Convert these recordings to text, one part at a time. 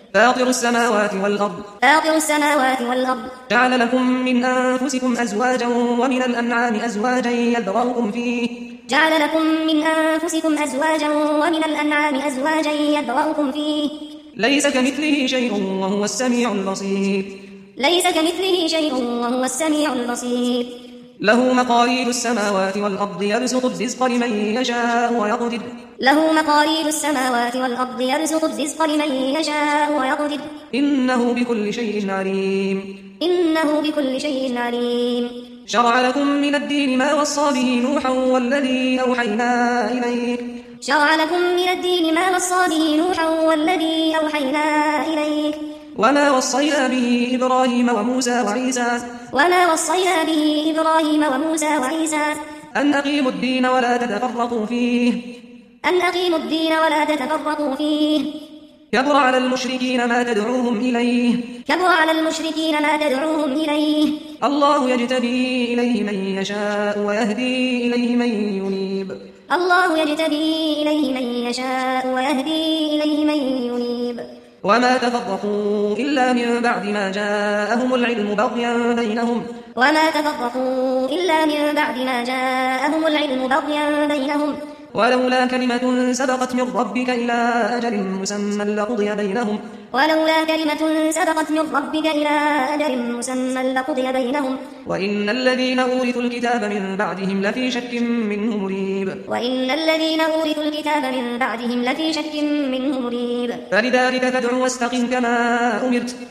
فاطر السماوات والأرض جعل لكم من أنفسكم أزواجا ومن الأنعام أزواجا يذرأكم فيه جعل لكم من أنفسكم أزواجا ومن الأنعام أزواجا يذرأكم فيه ليس كمثله شيء وهو السميع البصير ليس كمثله شيء وهو السميع البصير له مقاليد السماوات والأرض يبسط الرزق لمن يشاء ويقدر له مقاليد السماوات والأرض يبسط الرزق لمن يشاء ويقدر إنه بكل شيء عليم إنه بكل شيء عليم شرع لكم من الدين ما وصى به نوحا والذي أوحينا إليك شرع لكم من الدين ما وصى به نوحا والذي أوحينا إليك وما وصينا به إبراهيم وموسى وعيسى أن أقيموا الدين ولا تتفرقوا فيه كبر على المشركين ما تدعوهم إليه الله يجتبي إليه من يشاء ويهدي إليه من ينيب وما تفرقوا إلا من بعد ما جاءهم العلم بغيا بينهم ولولا كلمة سبقت من ربك إلى أجل مسمى لقضي بينهم وإن الذين أورثوا الكتاب من بعدهم لفي شك منه مريب فلذلك فادع واستقم كما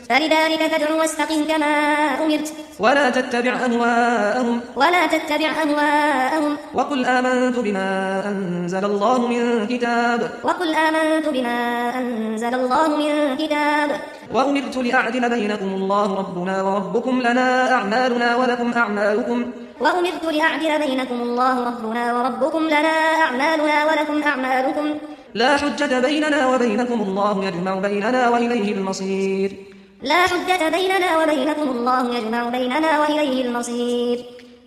أمرت ولا تتبع أهواءهم وقل آمنت بما أنزل الله من كتاب وأمرت لأعدل بينكم الله ربنا وربكم لنا أعمالنا ولكم أعمالكم لا حجة بيننا وبينكم الله يجمع بيننا وإليه المصير